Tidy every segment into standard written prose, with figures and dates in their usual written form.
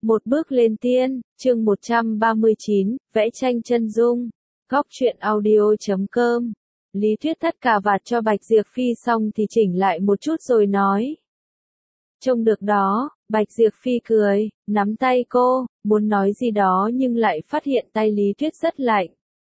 Một bước lên tiên, chương 139, vẽ tranh chân dung. Góc truyện audio.com. Lý Thuyết thắt cà vạt cho Bạch Diệp Phi xong thì chỉnh lại một chút rồi nói. Trông được đó, Bạch Diệp Phi cười, nắm tay cô, muốn nói gì đó nhưng lại phát hiện tay Lý Thuyết rất lạnh.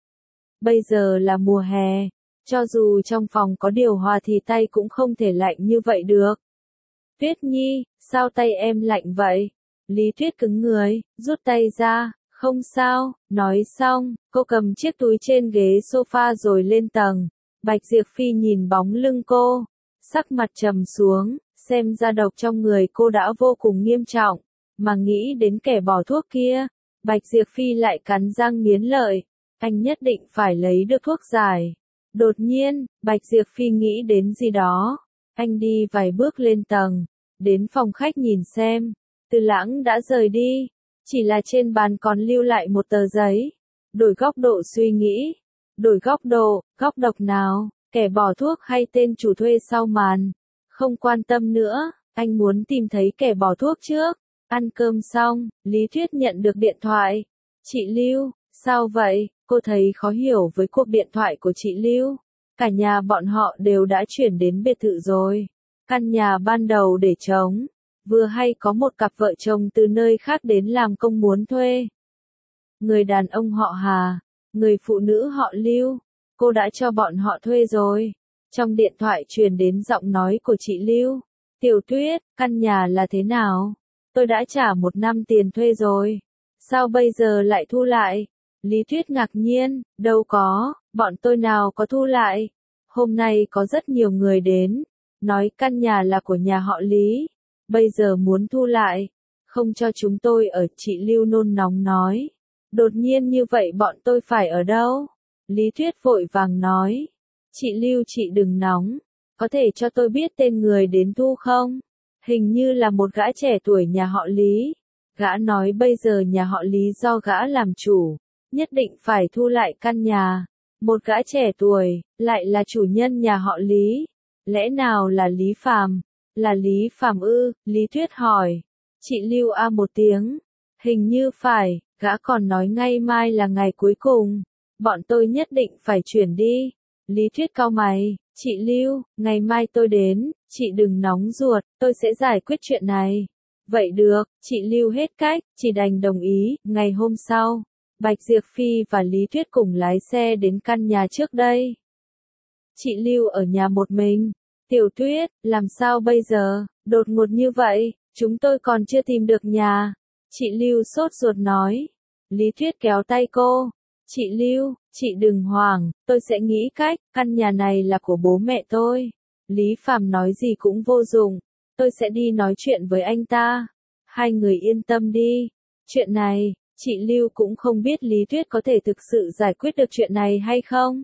Bây giờ là mùa hè, cho dù trong phòng có điều hòa thì tay cũng không thể lạnh như vậy được. Tuyết Nhi, sao tay em lạnh vậy? Lý Thuyết cứng người, rút tay ra, không sao, nói xong, cô cầm chiếc túi trên ghế sofa rồi lên tầng. Bạch Diệp Phi nhìn bóng lưng cô, sắc mặt trầm xuống, xem ra độc trong người cô đã vô cùng nghiêm trọng, mà nghĩ đến kẻ bỏ thuốc kia, Bạch Diệp Phi lại cắn răng nghiến lợi, anh nhất định phải lấy được thuốc giải. Đột nhiên, Bạch Diệp Phi nghĩ đến gì đó, anh đi vài bước lên tầng, đến phòng khách nhìn xem. Từ Lãng đã rời đi, chỉ là trên bàn còn lưu lại một tờ giấy. Đổi góc độ suy nghĩ, đổi góc độ, góc độc nào, kẻ bỏ thuốc hay tên chủ thuê sau màn. Không quan tâm nữa, anh muốn tìm thấy kẻ bỏ thuốc trước. Ăn cơm xong, Lý Thuyết nhận được điện thoại. Chị Lưu, sao vậy? Cô thấy khó hiểu với cuộc điện thoại của chị Lưu. Cả nhà bọn họ đều đã chuyển đến biệt thự rồi. Căn nhà ban đầu để trống. Vừa hay có một cặp vợ chồng từ nơi khác đến làm công muốn thuê. Người đàn ông họ Hà, người phụ nữ họ Lưu, cô đã cho bọn họ thuê rồi. Trong điện thoại truyền đến giọng nói của chị Lưu. Tiểu Tuyết, căn nhà là thế nào? Tôi đã trả 1 năm tiền thuê rồi. Sao bây giờ lại thu lại? Lý Tuyết ngạc nhiên, đâu có, bọn tôi nào có thu lại. Hôm nay có rất nhiều người đến, nói căn nhà là của nhà họ Lý. Bây giờ muốn thu lại, không cho chúng tôi ở, chị Lưu nôn nóng nói. Đột nhiên như vậy bọn tôi phải ở đâu? Lý Thuyết vội vàng nói. Chị Lưu chị đừng nóng, có thể cho tôi biết tên người đến thu không? Hình như là một gã trẻ tuổi nhà họ Lý. Gã nói bây giờ nhà họ Lý do gã làm chủ, nhất định phải thu lại căn nhà. Một gã trẻ tuổi, lại là chủ nhân nhà họ Lý. Lẽ nào là Lý Phàm? Là Lý Phàm ư? Lý Thuyết hỏi. Chị Lưu a một tiếng. Hình như phải, gã còn nói ngày mai là ngày cuối cùng. Bọn tôi nhất định phải chuyển đi. Lý Thuyết cau mày. Chị Lưu, ngày mai tôi đến, chị đừng nóng ruột, tôi sẽ giải quyết chuyện này. Vậy được, chị Lưu hết cách, chỉ đành đồng ý. Ngày hôm sau, Bạch Diệp Phi và Lý Thuyết cùng lái xe đến căn nhà trước đây. Chị Lưu ở nhà một mình. Tiểu Tuyết, làm sao bây giờ, đột ngột như vậy, chúng tôi còn chưa tìm được nhà. Chị Lưu sốt ruột nói. Lý Thuyết kéo tay cô. Chị Lưu, chị đừng hoảng, tôi sẽ nghĩ cách, căn nhà này là của bố mẹ tôi. Lý Phàm nói gì cũng vô dụng, tôi sẽ đi nói chuyện với anh ta. Hai người yên tâm đi. Chuyện này, chị Lưu cũng không biết Lý Thuyết có thể thực sự giải quyết được chuyện này hay không.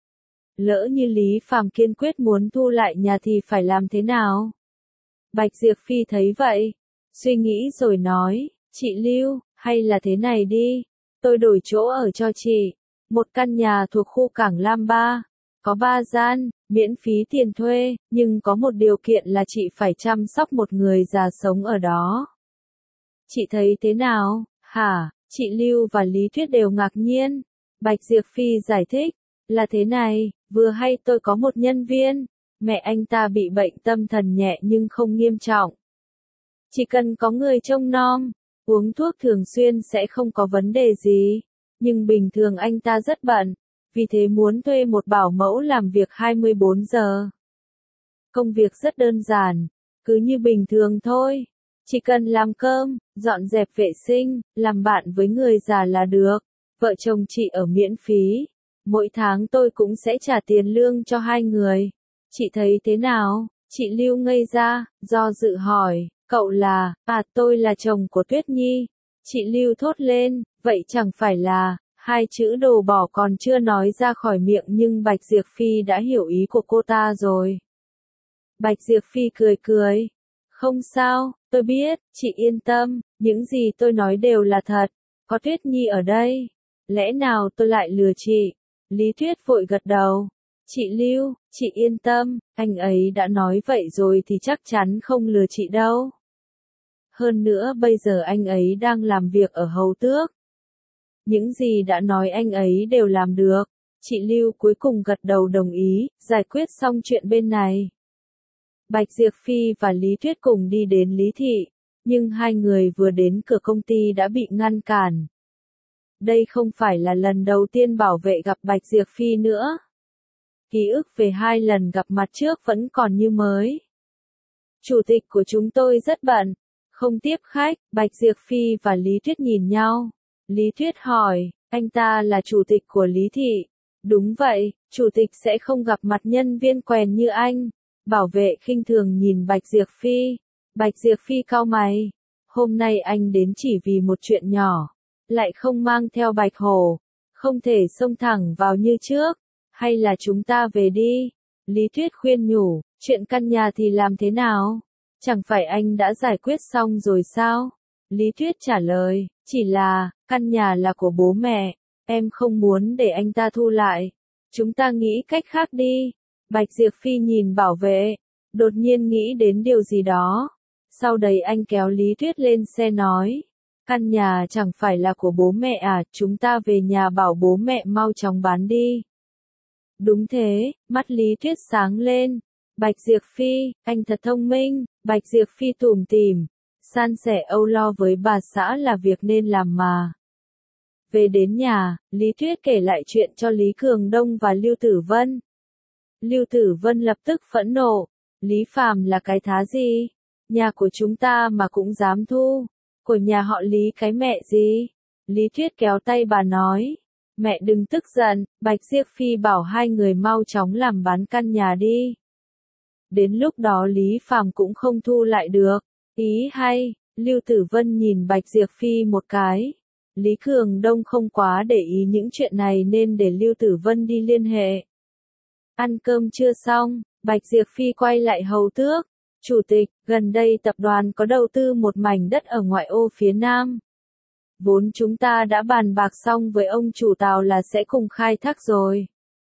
Lỡ như Lý Phàm kiên quyết muốn thu lại nhà thì phải làm thế nào? Bạch Diệp Phi thấy vậy, suy nghĩ rồi nói, chị Lưu, hay là thế này đi, tôi đổi chỗ ở cho chị, một căn nhà thuộc khu Cảng Lam 3, có 3 gian, miễn phí tiền thuê, nhưng có một điều kiện là chị phải chăm sóc một người già sống ở đó. Chị thấy thế nào? Hả? Chị Lưu và Lý Thuyết đều ngạc nhiên. Bạch Diệp Phi giải thích, là thế này, vừa hay tôi có một nhân viên, mẹ anh ta bị bệnh tâm thần nhẹ nhưng không nghiêm trọng. Chỉ cần có người trông nom, uống thuốc thường xuyên sẽ không có vấn đề gì, nhưng bình thường anh ta rất bận, vì thế muốn thuê một bảo mẫu làm việc 24 giờ. Công việc rất đơn giản, cứ như bình thường thôi, chỉ cần làm cơm, dọn dẹp vệ sinh, làm bạn với người già là được, vợ chồng chị ở miễn phí. Mỗi tháng tôi cũng sẽ trả tiền lương cho hai người. Chị thấy thế nào? Chị Lưu ngây ra, do dự hỏi, cậu là, tôi là chồng của Tuyết Nhi. Chị Lưu thốt lên, vậy chẳng phải là, hai chữ đồ bỏ còn chưa nói ra khỏi miệng nhưng Bạch Diệp Phi đã hiểu ý của cô ta rồi. Bạch Diệp Phi cười cười. Không sao, tôi biết, chị yên tâm, những gì tôi nói đều là thật. Có Tuyết Nhi ở đây. Lẽ nào tôi lại lừa chị? Lý Thuyết vội gật đầu. Chị Lưu, chị yên tâm, anh ấy đã nói vậy rồi thì chắc chắn không lừa chị đâu. Hơn nữa bây giờ anh ấy đang làm việc ở Hầu Tước. Những gì đã nói anh ấy đều làm được. Chị Lưu cuối cùng gật đầu đồng ý, giải quyết xong chuyện bên này. Bạch Diệp Phi và Lý Tuyết cùng đi đến Lý Thị, nhưng hai người vừa đến cửa công ty đã bị ngăn cản. Đây không phải là lần đầu tiên bảo vệ gặp Bạch Diệp Phi nữa. Ký ức về 2 lần gặp mặt trước vẫn còn như mới. Chủ tịch của chúng tôi rất bận, không tiếp khách. Bạch Diệp Phi và Lý Tuyết nhìn nhau. Lý Tuyết hỏi, anh ta là chủ tịch của Lý Thị. Đúng vậy, chủ tịch sẽ không gặp mặt nhân viên quèn như anh. Bảo vệ khinh thường nhìn Bạch Diệp Phi. Bạch Diệp Phi cau mày. Hôm nay anh đến chỉ vì một chuyện nhỏ. Lại không mang theo Bạch Hổ. Không thể xông thẳng vào như trước. Hay là chúng ta về đi? Lý Tuyết khuyên nhủ, chuyện căn nhà thì làm thế nào? Chẳng phải anh đã giải quyết xong rồi sao? Lý Tuyết trả lời, chỉ là, căn nhà là của bố mẹ. Em không muốn để anh ta thu lại. Chúng ta nghĩ cách khác đi. Bạch Diệp Phi nhìn bảo vệ. Đột nhiên nghĩ đến điều gì đó. Sau đấy anh kéo Lý Tuyết lên xe nói. Căn nhà chẳng phải là của bố mẹ à, chúng ta về nhà bảo bố mẹ mau chóng bán đi. Đúng thế, mắt Lý Tuyết sáng lên. Bạch Diệp Phi, anh thật thông minh. Bạch Diệp Phi tủm tỉm, san sẻ âu lo với bà xã là việc nên làm mà. Về đến nhà, Lý Tuyết kể lại chuyện cho Lý Cường Đông và Lưu Tử Vân. Lưu Tử Vân lập tức phẫn nộ. Lý Phàm là cái thá gì? Nhà của chúng ta mà cũng dám thu. Của nhà họ Lý cái mẹ gì? Lý Tuyết kéo tay bà nói. Mẹ đừng tức giận, Bạch Diệp Phi bảo hai người mau chóng làm bán căn nhà đi. Đến lúc đó Lý Phàm cũng không thu lại được. Ý hay, Lưu Tử Vân nhìn Bạch Diệp Phi một cái. Lý Cường Đông không quá để ý những chuyện này nên để Lưu Tử Vân đi liên hệ. Ăn cơm chưa xong, Bạch Diệp Phi quay lại Hầu Tước. Chủ tịch, gần đây tập đoàn có đầu tư một mảnh đất ở ngoại ô phía Nam. Vốn chúng ta đã bàn bạc xong với ông chủ tàu là sẽ cùng khai thác rồi.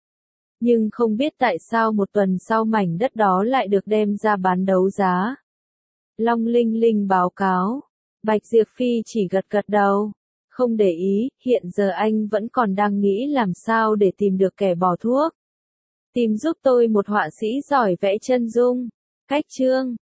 Nhưng không biết tại sao một tuần sau mảnh đất đó lại được đem ra bán đấu giá. Long Linh Linh báo cáo. Bạch Diệp Phi chỉ gật gật đầu. Không để ý, hiện giờ anh vẫn còn đang nghĩ làm sao để tìm được kẻ bỏ thuốc. Tìm giúp tôi một họa sĩ giỏi vẽ chân dung. Cách chương